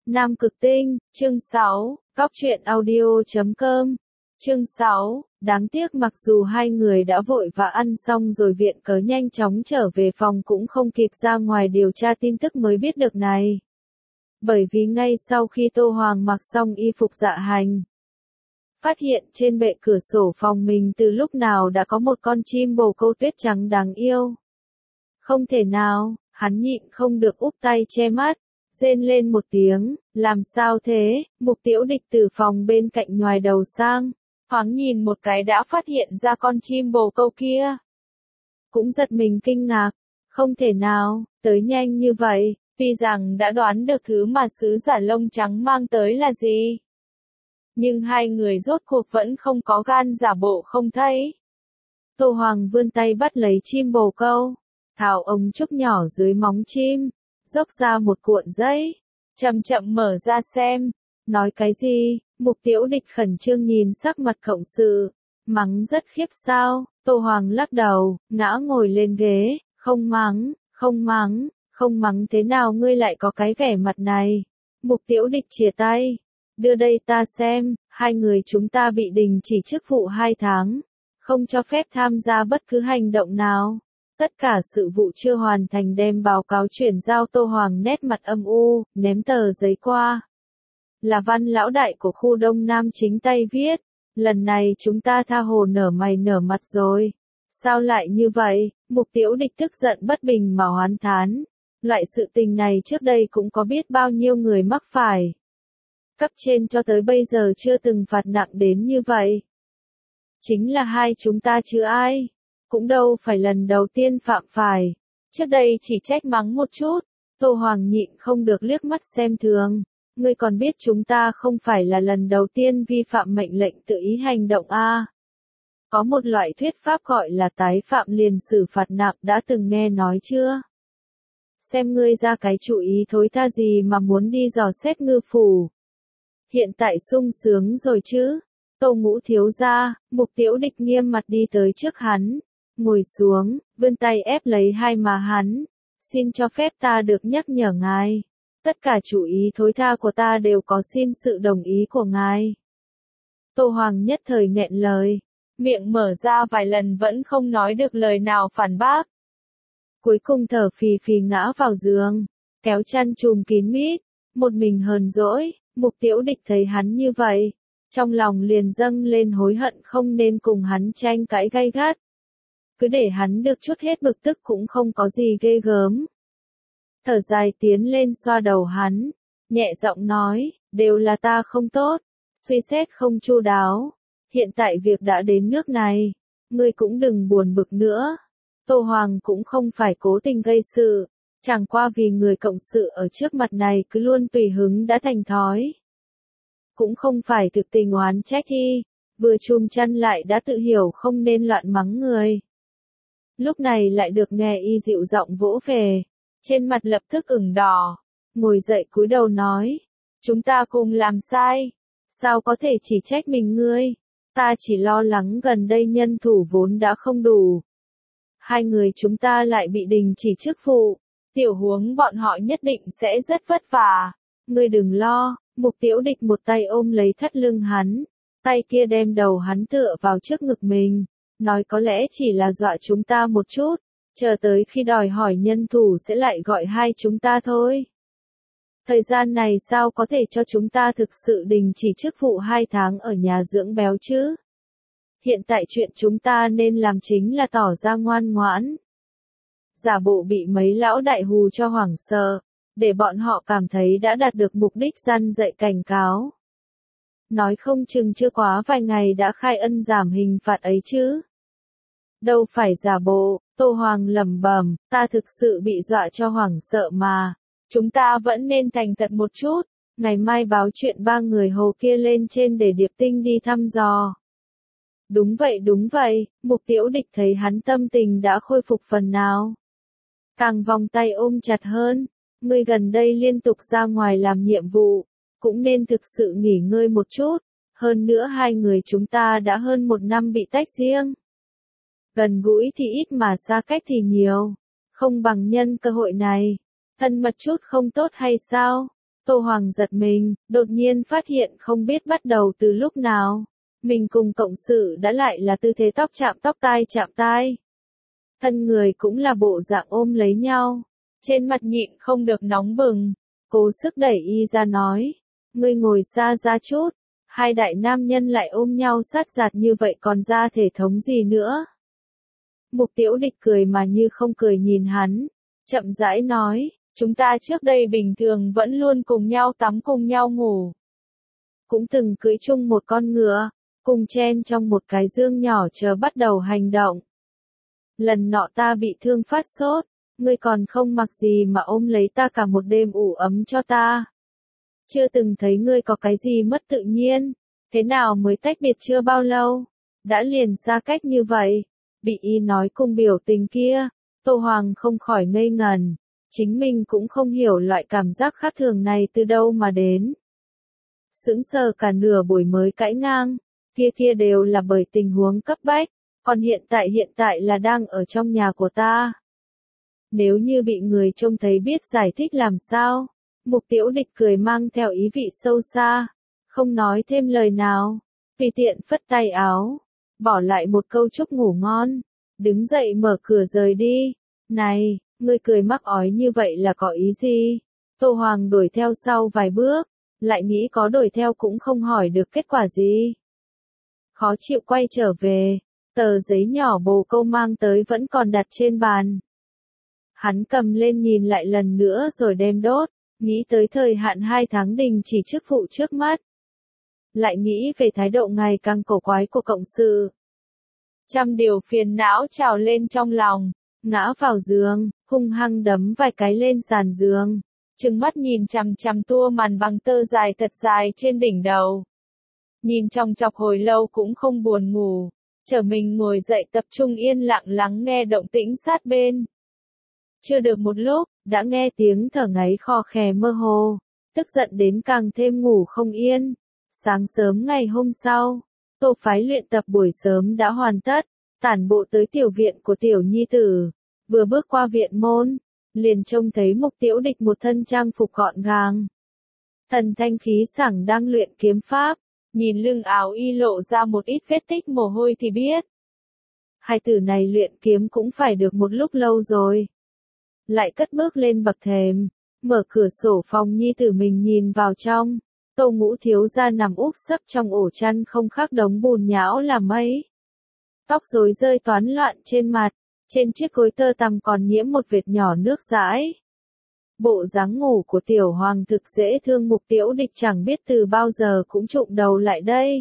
Nam Cực Tinh, chương 6, Góc truyện audio.com. Chương 6, đáng tiếc mặc dù hai người đã vội và ăn xong rồi viện cớ nhanh chóng trở về phòng cũng không kịp ra ngoài điều tra tin tức mới biết được này. Bởi vì ngay sau khi Tô Hoàng mặc xong y phục dạ hành, phát hiện trên bệ cửa sổ phòng mình từ lúc nào đã có một con chim bồ câu tuyết trắng đáng yêu. Không thể nào, hắn nhịn không được úp tay che mắt, rên lên một tiếng, làm sao thế, Mục Tiểu Địch từ phòng bên cạnh nhoài đầu sang, thoáng nhìn một cái đã phát hiện ra con chim bồ câu kia. Cũng giật mình kinh ngạc, không thể nào, tới nhanh như vậy, tuy rằng đã đoán được thứ mà sứ giả lông trắng mang tới là gì. Nhưng hai người rốt cuộc vẫn không có gan giả bộ không thấy. Tô Hoàng vươn tay bắt lấy chim bồ câu, tháo ống trúc nhỏ dưới móng chim, dốc ra một cuộn giấy, chậm chậm mở ra xem, nói cái gì, Mục Tiểu Địch khẩn trương nhìn sắc mặt cộng sự, mắng rất khiếp sao, Tô Hoàng lắc đầu, ngã ngồi lên ghế, không mắng, không mắng, không mắng thế nào ngươi lại có cái vẻ mặt này, Mục Tiểu Địch chìa tay, đưa đây ta xem, hai người chúng ta bị đình chỉ chức vụ 2 tháng, không cho phép tham gia bất cứ hành động nào. Tất cả sự vụ chưa hoàn thành đem báo cáo chuyển giao. Tô Hoàng nét mặt âm u, ném tờ giấy qua. Là Văn lão đại của khu Đông Nam chính tay viết, lần này chúng ta tha hồ nở mày nở mặt rồi. Sao lại như vậy? Mục Tiểu Địch tức giận bất bình mà oán thán. Loại sự tình này trước đây cũng có biết bao nhiêu người mắc phải. Cấp trên cho tới bây giờ chưa từng phạt nặng đến như vậy. Chính là hai chúng ta chứ ai. Cũng đâu phải lần đầu tiên phạm phải. Trước đây chỉ trách mắng một chút, Tô Hoàng nhịn không được liếc mắt xem thường. Ngươi còn biết chúng ta không phải là lần đầu tiên vi phạm mệnh lệnh tự ý hành động a? Có một loại thuyết pháp gọi là tái phạm liền xử phạt nặng, đã từng nghe nói chưa? Xem ngươi ra cái chủ ý thối tha gì mà muốn đi dò xét Ngư phủ. Hiện tại sung sướng rồi chứ? Tô Ngũ thiếu gia, Mục Tiểu Địch nghiêm mặt đi tới trước hắn. Ngồi xuống, vươn tay ép lấy hai má hắn. Xin cho phép ta được nhắc nhở ngài. Tất cả chủ ý thối tha của ta đều có xin sự đồng ý của ngài. Tô Hoàng nhất thời nghẹn lời. Miệng mở ra vài lần vẫn không nói được lời nào phản bác. Cuối cùng thở phì phì ngã vào giường. Kéo chăn trùm kín mít. Một mình hờn dỗi. Mục Tiểu Địch thấy hắn như vậy. Trong lòng liền dâng lên hối hận không nên cùng hắn tranh cãi gay gắt. Cứ để hắn được chút hết bực tức cũng không có gì ghê gớm. Thở dài tiến lên xoa đầu hắn, nhẹ giọng nói, đều là ta không tốt, suy xét không chu đáo. Hiện tại việc đã đến nước này, ngươi cũng đừng buồn bực nữa. Tô Hoàng cũng không phải cố tình gây sự, chẳng qua vì người cộng sự ở trước mặt này cứ luôn tùy hứng đã thành thói. Cũng không phải thực tình oán trách y, vừa chùm chăn lại đã tự hiểu không nên loạn mắng người. Lúc này lại được nghe y dịu giọng vỗ về, trên mặt lập tức ửng đỏ, ngồi dậy cúi đầu nói, chúng ta cùng làm sai, sao có thể chỉ trách mình ngươi, ta chỉ lo lắng gần đây nhân thủ vốn đã không đủ. Hai người chúng ta lại bị đình chỉ chức vụ, tiểu huống bọn họ nhất định sẽ rất vất vả, ngươi đừng lo. Mục Tiểu Địch một tay ôm lấy thắt lưng hắn, tay kia đem đầu hắn tựa vào trước ngực mình. Nói có lẽ chỉ là dọa chúng ta một chút, chờ tới khi đòi hỏi nhân thủ sẽ lại gọi hai chúng ta thôi. Thời gian này sao có thể cho chúng ta thực sự đình chỉ chức vụ 2 tháng ở nhà dưỡng béo chứ? Hiện tại chuyện chúng ta nên làm chính là tỏ ra ngoan ngoãn. Giả bộ bị mấy lão đại hù cho hoảng sợ, để bọn họ cảm thấy đã đạt được mục đích răn dạy cảnh cáo. Nói không chừng chưa quá vài ngày đã khai ân giảm hình phạt ấy chứ. Đâu phải giả bộ, Tô Hoàng lẩm bẩm, ta thực sự bị dọa cho hoảng sợ mà. Chúng ta vẫn nên thành thật một chút, ngày mai báo chuyện 3 người hồ kia lên trên để Điệp Tinh đi thăm dò. Đúng vậy, Mục Tiểu Địch thấy hắn tâm tình đã khôi phục phần nào. Càng vòng tay ôm chặt hơn, ngươi gần đây liên tục ra ngoài làm nhiệm vụ, cũng nên thực sự nghỉ ngơi một chút, hơn nữa hai người chúng ta đã hơn 1 năm bị tách riêng. Gần gũi thì ít mà xa cách thì nhiều, không bằng nhân cơ hội này, thân mật chút không tốt hay sao? Tô Hoàng giật mình, đột nhiên phát hiện không biết bắt đầu từ lúc nào. Mình cùng cộng sự đã lại là tư thế tóc chạm tai. Thân người cũng là bộ dạng ôm lấy nhau. Trên mặt nhịn không được nóng bừng. Cố sức đẩy y ra nói. Ngươi ngồi xa ra chút. Hai đại nam nhân lại ôm nhau sát giạt như vậy còn ra thể thống gì nữa. Mục Tiểu Địch cười mà như không cười nhìn hắn. Chậm rãi nói. Chúng ta trước đây bình thường vẫn luôn cùng nhau tắm cùng nhau ngủ. Cũng từng cưỡi chung một con ngựa. Cùng chen trong một cái giường nhỏ chờ bắt đầu hành động. Lần nọ ta bị thương phát sốt. Ngươi còn không mặc gì mà ôm lấy ta cả một đêm ủ ấm cho ta. Chưa từng thấy ngươi có cái gì mất tự nhiên. Thế nào mới tách biệt chưa bao lâu. Đã liền xa cách như vậy. Bị y nói cùng biểu tình kia. Tô Hoàng không khỏi ngây ngần. Chính mình cũng không hiểu loại cảm giác khác thường này từ đâu mà đến. Sững sờ cả nửa buổi mới cãi ngang. Kia đều là bởi tình huống cấp bách. Còn hiện tại là đang ở trong nhà của ta. Nếu như bị người trông thấy biết giải thích làm sao. Mục Tiểu Địch cười mang theo ý vị sâu xa. Không nói thêm lời nào. Tùy tiện phất tay áo. Bỏ lại một câu chúc ngủ ngon. Đứng dậy mở cửa rời đi. Này, ngươi cười mắc ói như vậy là có ý gì? Tô Hoàng đuổi theo sau vài bước. Lại nghĩ có đuổi theo cũng không hỏi được kết quả gì. Khó chịu quay trở về. Tờ giấy nhỏ bồ câu mang tới vẫn còn đặt trên bàn. Hắn cầm lên nhìn lại lần nữa rồi đem đốt. Nghĩ tới thời hạn 2 tháng đình chỉ chức vụ trước mắt. Lại nghĩ về thái độ ngày càng cổ quái của cộng sự. Trăm điều phiền não trào lên trong lòng. Ngã vào giường, hung hăng đấm vài cái lên sàn giường. Trừng mắt nhìn chằm chằm tua màn bằng tơ dài thật dài trên đỉnh đầu. Nhìn trong chọc hồi lâu cũng không buồn ngủ. Trở mình ngồi dậy tập trung yên lặng lắng nghe động tĩnh sát bên. Chưa được một lúc, đã nghe tiếng thở ngáy khò khè mơ hồ. Tức giận đến càng thêm ngủ không yên. Sáng sớm ngày hôm sau, Tô phái luyện tập buổi sớm đã hoàn tất. Tản bộ tới tiểu viện của tiểu nhi tử. Vừa bước qua viện môn, liền trông thấy Mục Tiểu Địch một thân trang phục gọn gàng. Thần thanh khí sảng đang luyện kiếm pháp. Nhìn lưng áo y lộ ra một ít vết tích mồ hôi thì biết. Hai tử này luyện kiếm cũng phải được một lúc lâu rồi. Lại cất bước lên bậc thềm, mở cửa sổ phòng nhi tử mình nhìn vào trong. Tô Ngũ thiếu gia nằm úp sấp trong ổ chăn không khác đống bùn nhão là mấy. Tóc rối rơi toán loạn trên mặt, trên chiếc gối tơ tằm còn nhiễm một vệt nhỏ nước dãi. Bộ dáng ngủ của tiểu hoàng thực dễ thương. Mục Tiểu Địch chẳng biết từ bao giờ cũng trụm đầu lại đây.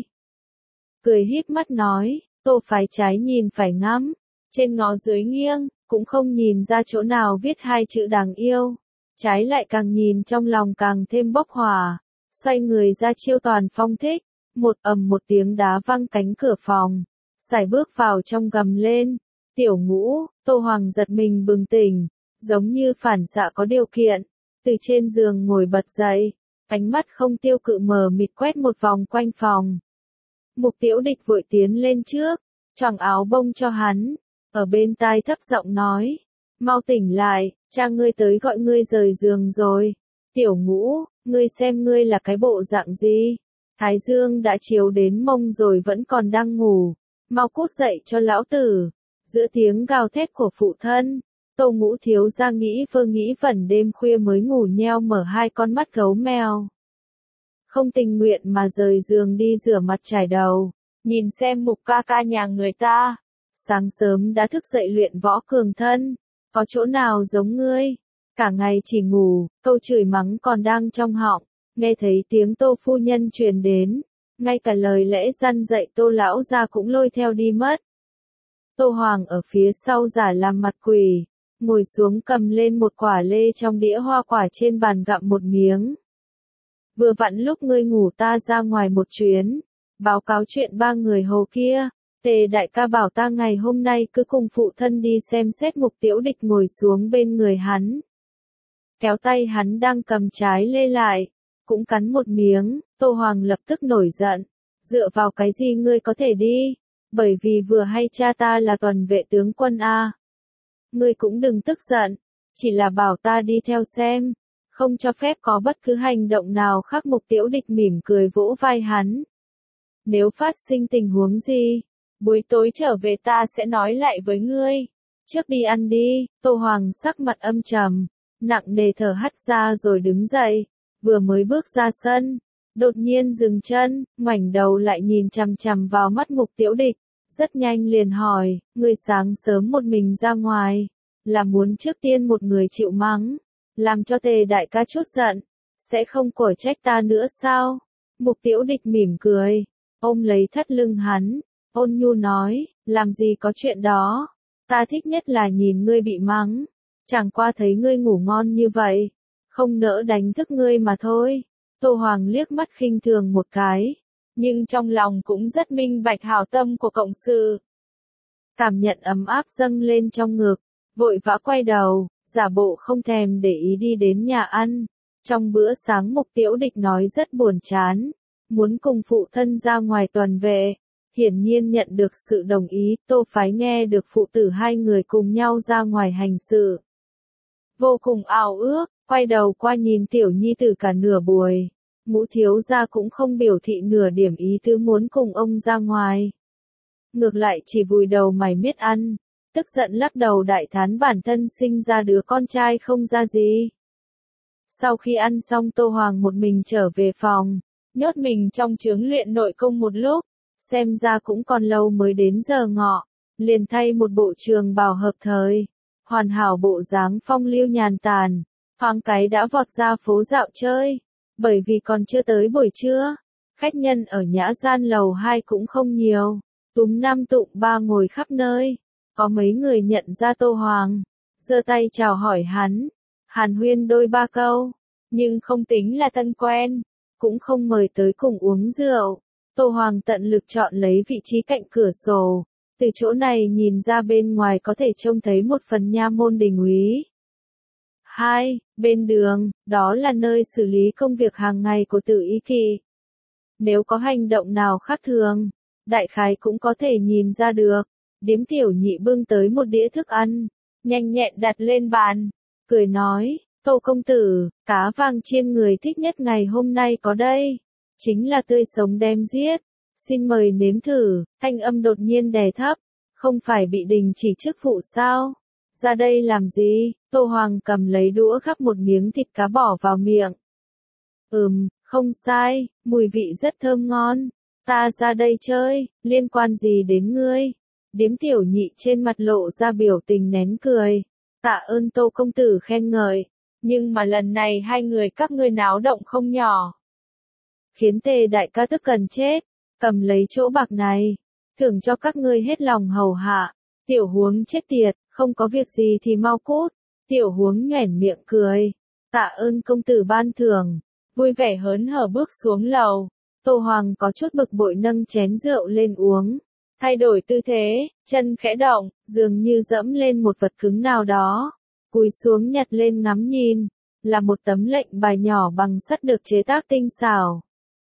Cười híp mắt nói, Tô phái trái nhìn phải ngắm, trên ngó dưới nghiêng, cũng không nhìn ra chỗ nào viết 2 chữ đáng yêu. Trái lại càng nhìn trong lòng càng thêm bốc hỏa, xoay người ra chiêu toàn phong thích, một tiếng đá văng cánh cửa phòng, sải bước vào trong gầm lên. Tiểu Ngũ, Tô Hoàng giật mình bừng tỉnh. Giống như phản xạ có điều kiện, từ trên giường ngồi bật dậy, ánh mắt không tiêu cự mờ mịt quét một vòng quanh phòng. Mục Tiểu Địch vội tiến lên trước, choàng áo bông cho hắn, ở bên tai thấp giọng nói, mau tỉnh lại, cha ngươi tới gọi ngươi rời giường rồi. Tiểu Ngũ, ngươi xem ngươi là cái bộ dạng gì? Thái dương đã chiếu đến mông rồi vẫn còn đang ngủ, mau cút dậy cho lão tử. Giữa tiếng gào thét của phụ thân, Tô Ngũ thiếu gia nghĩ vẩn đêm khuya mới ngủ nheo mở 2 con mắt gấu mèo. Không tình nguyện mà rời giường đi rửa mặt trải đầu, nhìn xem Mục ca ca nhà người ta. Sáng sớm đã thức dậy luyện võ cường thân, có chỗ nào giống ngươi, cả ngày chỉ ngủ, câu chửi mắng còn đang trong họng, nghe thấy tiếng Tô phu nhân truyền đến, ngay cả lời lẽ răn dạy Tô lão gia cũng lôi theo đi mất. Tô Hoàng ở phía sau giả làm mặt quỷ, ngồi xuống cầm lên một quả lê trong đĩa hoa quả trên bàn gặm một miếng. Vừa vặn lúc ngươi ngủ ta ra ngoài một chuyến, báo cáo chuyện 3 người hồ kia, Tề đại ca bảo ta ngày hôm nay cứ cùng phụ thân đi xem xét. Mục Tiểu Địch ngồi xuống bên người hắn, kéo tay hắn đang cầm trái lê lại, cũng cắn một miếng. Tô Hoàng lập tức nổi giận, dựa vào cái gì ngươi có thể đi, bởi vì vừa hay cha ta là tuần vệ tướng quân a. Ngươi cũng đừng tức giận, chỉ là bảo ta đi theo xem, không cho phép có bất cứ hành động nào khác. Mục Tiểu Địch mỉm cười vỗ vai hắn. Nếu phát sinh tình huống gì, buổi tối trở về ta sẽ nói lại với ngươi. Trước đi ăn đi. Tô Hoàng sắc mặt âm trầm, nặng nề thở hắt ra rồi đứng dậy, vừa mới bước ra sân, đột nhiên dừng chân, ngoảnh đầu lại nhìn chằm chằm vào mắt Mục Tiểu Địch, rất nhanh liền hỏi, ngươi sáng sớm một mình ra ngoài, là muốn trước tiên một người chịu mắng, làm cho Tề đại ca chút giận, sẽ không quở trách ta nữa sao? Mục Tiểu Địch mỉm cười, ôm lấy thắt lưng hắn, ôn nhu nói, làm gì có chuyện đó, ta thích nhất là nhìn ngươi bị mắng, chẳng qua thấy ngươi ngủ ngon như vậy, không nỡ đánh thức ngươi mà thôi. Tô Hoàng liếc mắt khinh thường một cái, nhưng trong lòng cũng rất minh bạch hảo tâm của cộng sự. Cảm nhận ấm áp dâng lên trong ngực, vội vã quay đầu, giả bộ không thèm để ý đi đến nhà ăn. Trong bữa sáng Mục Tiểu Địch nói rất buồn chán, muốn cùng phụ thân ra ngoài tuần vệ. Hiển nhiên nhận được sự đồng ý, Tô Phái nghe được phụ tử hai người cùng nhau ra ngoài hành sự. Vô cùng ao ước, quay đầu qua nhìn tiểu nhi tử cả nửa buổi. Ngũ thiếu gia cũng không biểu thị nửa điểm ý tứ muốn cùng ông ra ngoài. Ngược lại chỉ vùi đầu mày miết ăn, tức giận lắc đầu đại thán bản thân sinh ra đứa con trai không ra gì. Sau khi ăn xong Tô Hoàng một mình trở về phòng, nhốt mình trong chướng luyện nội công một lúc, xem ra cũng còn lâu mới đến giờ ngọ, liền thay một bộ trường bào hợp thời, hoàn hảo bộ dáng phong lưu nhàn tản, thoáng cái đã vọt ra phố dạo chơi. Bởi vì còn chưa tới buổi trưa, khách nhân ở nhã gian lầu 2 cũng không nhiều, túm năm tụm ba ngồi khắp nơi, có mấy người nhận ra Tô Hoàng, giơ tay chào hỏi hắn, hàn huyên đôi ba câu, nhưng không tính là thân quen, cũng không mời tới cùng uống rượu. Tô Hoàng tận lực chọn lấy vị trí cạnh cửa sổ, từ chỗ này nhìn ra bên ngoài có thể trông thấy một phần nha môn đình úy. Bên đường, đó là nơi xử lý công việc hàng ngày của Tử Ý Kỳ. Nếu có hành động nào khác thường, đại khái cũng có thể nhìn ra được. Điếm tiểu nhị bưng tới một đĩa thức ăn, nhanh nhẹn đặt lên bàn, cười nói, Tô công tử, cá vàng chiên người thích nhất ngày hôm nay có đây, chính là tươi sống đem giết, xin mời nếm thử. Thanh âm đột nhiên đè thấp, không phải bị đình chỉ chức vụ sao? Ra đây làm gì? Tô Hoàng cầm lấy đũa gắp một miếng thịt cá bỏ vào miệng. Không sai, mùi vị rất thơm ngon. Ta ra đây chơi, liên quan gì đến ngươi? Điếm tiểu nhị trên mặt lộ ra biểu tình nén cười. Tạ ơn Tô công tử khen ngợi, nhưng mà lần này hai người các ngươi náo động không nhỏ. Khiến Tề đại ca tức cần chết, cầm lấy chỗ bạc này, thưởng cho các ngươi hết lòng hầu hạ. Tiểu Huống chết tiệt, không có việc gì thì mau cút. Tiểu Huống nhoẻn miệng cười. Tạ ơn công tử ban thưởng, vui vẻ hớn hở bước xuống lầu. Tô Hoàng có chút bực bội nâng chén rượu lên uống. Thay đổi tư thế, chân khẽ động, dường như dẫm lên một vật cứng nào đó. Cúi xuống nhặt lên ngắm nhìn, là một tấm lệnh bài nhỏ bằng sắt được chế tác tinh xảo.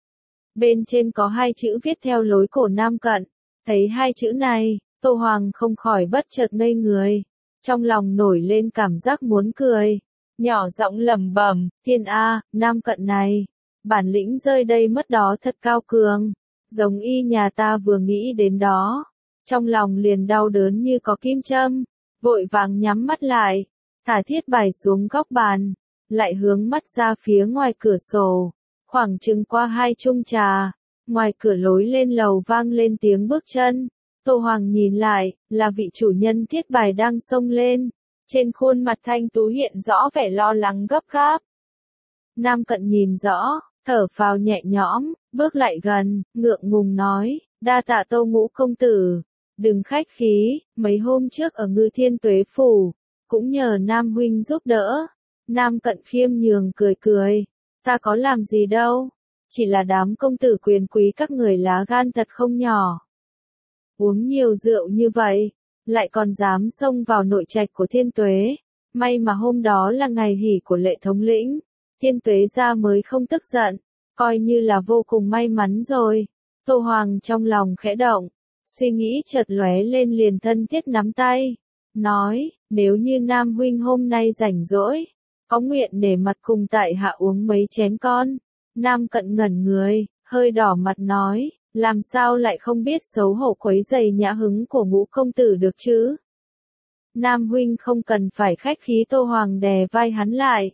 Bên trên có hai chữ viết theo lối cổ Nam Cận. Thấy hai chữ này, Tô Hoàng không khỏi bất chợt ngây người. Trong lòng nổi lên cảm giác muốn cười. Nhỏ giọng lẩm bẩm, thiên A, Nam Cận này. Bản lĩnh rơi đây mất đó thật cao cường. Giống y nhà ta vừa nghĩ đến đó. Trong lòng liền đau đớn như có kim châm. Vội vàng nhắm mắt lại. Thả thiết bài xuống góc bàn. Lại hướng mắt ra phía ngoài cửa sổ. Khoảng chừng qua hai chung trà. Ngoài cửa lối lên lầu vang lên tiếng bước chân. Tô Hoàng nhìn lại, là vị chủ nhân thiết bài đang xông lên. Trên khuôn mặt thanh tú hiện rõ vẻ lo lắng gấp gáp. Nam Cận nhìn rõ, thở phào nhẹ nhõm, bước lại gần, ngượng ngùng nói, đa tạ Tô ngũ công tử. Đừng khách khí, mấy hôm trước ở Ngư Thiên Tuế Phủ, cũng nhờ Nam huynh giúp đỡ. Nam Cận khiêm nhường cười cười, ta có làm gì đâu, chỉ là đám công tử quyền quý các người lá gan thật không nhỏ. Uống nhiều rượu như vậy, lại còn dám xông vào nội trạch của Thiên Tuế. May mà hôm đó là ngày hỉ của Lệ thống lĩnh, Thiên Tuế gia mới không tức giận, coi như là vô cùng may mắn rồi. Tô Hoàng trong lòng khẽ động, suy nghĩ chợt lóe lên liền thân thiết nắm tay, nói, nếu như Nam huynh hôm nay rảnh rỗi, có nguyện để mặt cùng tại hạ uống mấy chén con? Nam Cận ngẩn người, hơi đỏ mặt nói, làm sao lại không biết xấu hổ quấy rầy nhã hứng của Ngũ công tử được chứ? Nam huynh không cần phải khách khí. Tô Hoàng đè vai hắn lại,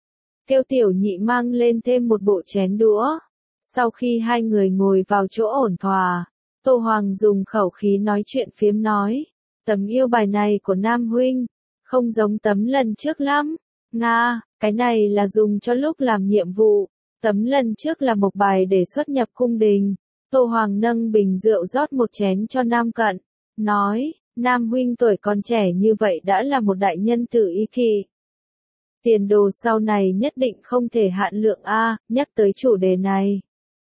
kêu tiểu nhị mang lên thêm một bộ chén đũa. Sau khi hai người ngồi vào chỗ ổn thỏa, Tô Hoàng dùng khẩu khí nói chuyện phiếm nói, tấm yêu bài này của Nam huynh, không giống tấm lần trước lắm. Nga, cái này là dùng cho lúc làm nhiệm vụ, tấm lần trước là một bài để xuất nhập cung đình. Tô Hoàng nâng bình rượu rót một chén cho Nam Cận, nói, Nam huynh tuổi còn trẻ như vậy đã là một đại nhân tử ý kỵ. Tiền đồ sau này nhất định không thể hạn lượng a. Nhắc tới chủ đề này.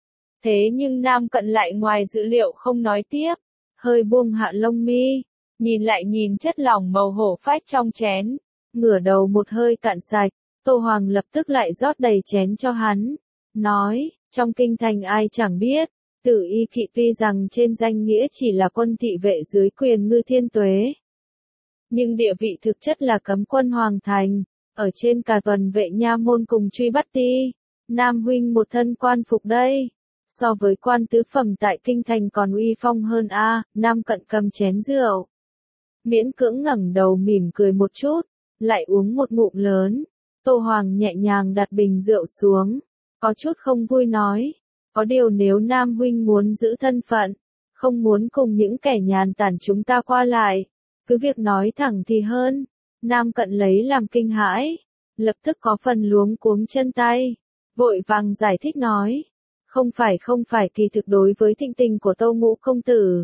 Thế nhưng Nam Cận lại ngoài dữ liệu không nói tiếp, hơi buông hạ lông mi, nhìn lại nhìn chất lỏng màu hổ phách trong chén, ngửa đầu một hơi cạn sạch. Tô Hoàng lập tức lại rót đầy chén cho hắn, nói, trong kinh thành ai chẳng biết, Tử Y Kỵ tuy rằng trên danh nghĩa chỉ là quân thị vệ dưới quyền Ngư Thiên Tuế, nhưng địa vị thực chất là cấm quân hoàng thành, ở trên cả tuần vệ nha môn cùng truy bắt ti. Nam huynh một thân quan phục đây, so với quan tứ phẩm tại kinh thành còn uy phong hơn a. Nam Cận cầm chén rượu, miễn cưỡng ngẩng đầu mỉm cười một chút, lại uống một ngụm lớn. Tô Hoàng nhẹ nhàng đặt bình rượu xuống, có chút không vui nói, có điều nếu Nam huynh muốn giữ thân phận, không muốn cùng những kẻ nhàn tản chúng ta qua lại, cứ việc nói thẳng thì hơn. Nam Cận lấy làm kinh hãi, lập tức có phần luống cuống chân tay, vội vàng giải thích nói, không phải kỳ thực đối với thịnh tình của Tô Ngũ công tử,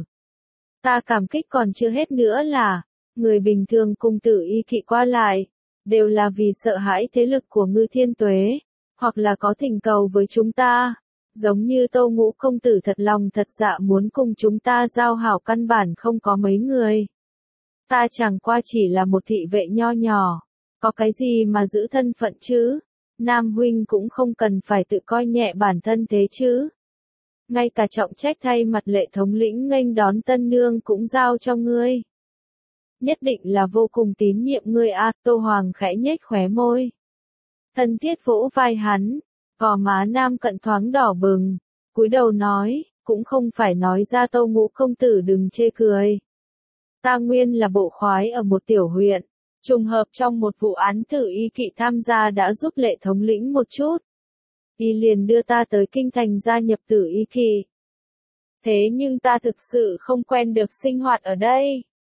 ta cảm kích còn chưa hết nữa là, người bình thường cùng Tử Y Kỵ qua lại, đều là vì sợ hãi thế lực của Ngư Thiên Tuế, hoặc là có thỉnh cầu với chúng ta, giống như Tô Ngũ công tử thật lòng thật dạ muốn cùng chúng ta giao hảo căn bản không có mấy người. Ta chẳng qua chỉ là một thị vệ nho nhỏ, có cái gì mà giữ thân phận chứ? Nam huynh cũng không cần phải tự coi nhẹ bản thân thế chứ. Ngay cả trọng trách thay mặt Lệ thống lĩnh nghênh đón tân nương cũng giao cho ngươi. Nhất định là vô cùng tín nhiệm ngươi a. Tô Hoàng khẽ nhếch khóe môi, thân thiết vỗ vai hắn, gò má Nam Cận thoáng đỏ bừng, cúi đầu nói, cũng không phải nói ra Tô Ngũ công tử đừng chê cười. Ta nguyên là bộ khoái ở một tiểu huyện, trùng hợp trong một vụ án Tử Y Kỵ tham gia đã giúp Lệ thống lĩnh một chút. Y liền đưa ta tới kinh thành gia nhập Tử Y Kỵ. Thế nhưng ta thực sự không quen được sinh hoạt ở đây.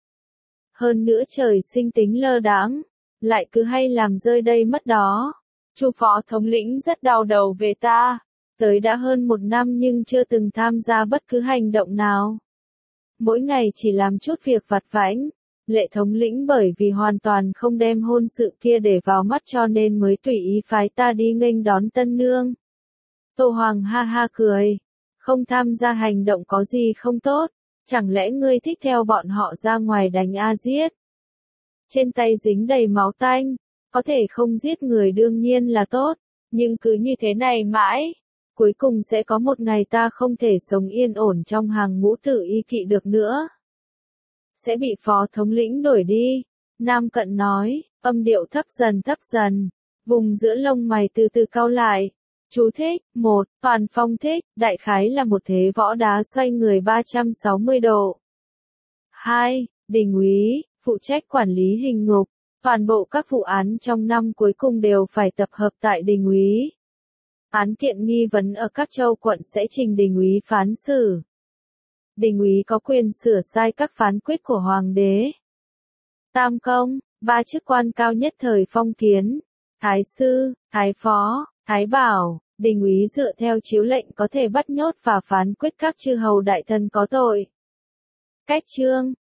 Hơn nữa trời sinh tính lơ đãng, lại cứ hay làm rơi đây mất đó. Chu phó thống lĩnh rất đau đầu về ta, tới đã hơn 1 năm nhưng chưa từng tham gia bất cứ hành động nào. Mỗi ngày chỉ làm chút việc vặt vãnh. Lệ thống lĩnh bởi vì hoàn toàn không đem hôn sự kia để vào mắt cho nên mới tùy ý phái ta đi nghênh đón tân nương. Tô Hoàng ha ha cười, không tham gia hành động có gì không tốt, chẳng lẽ ngươi thích theo bọn họ ra ngoài đánh a giết? Trên tay dính đầy máu tanh, có thể không giết người đương nhiên là tốt, nhưng cứ như thế này mãi, cuối cùng sẽ có một ngày ta không thể sống yên ổn trong hàng ngũ Tử Y Kỵ được nữa. Sẽ bị phó thống lĩnh đuổi đi. Nam Cận nói, âm điệu thấp dần, vùng giữa lông mày từ từ cau lại. Chú thích, 1. Toàn phong thích, đại khái là một thế võ đá xoay người 360 độ. 2. Đình úy, phụ trách quản lý hình ngục. Toàn bộ các vụ án trong năm cuối cùng đều phải tập hợp tại đình úy. Án kiện nghi vấn ở các châu quận sẽ trình đình úy phán xử. Đình úy có quyền sửa sai các phán quyết của hoàng đế. Tam công, 3 chức quan cao nhất thời phong kiến, thái sư, thái phó, thái bảo. Đình úy dựa theo chiếu lệnh có thể bắt nhốt và phán quyết các chư hầu đại thần có tội. Cách chương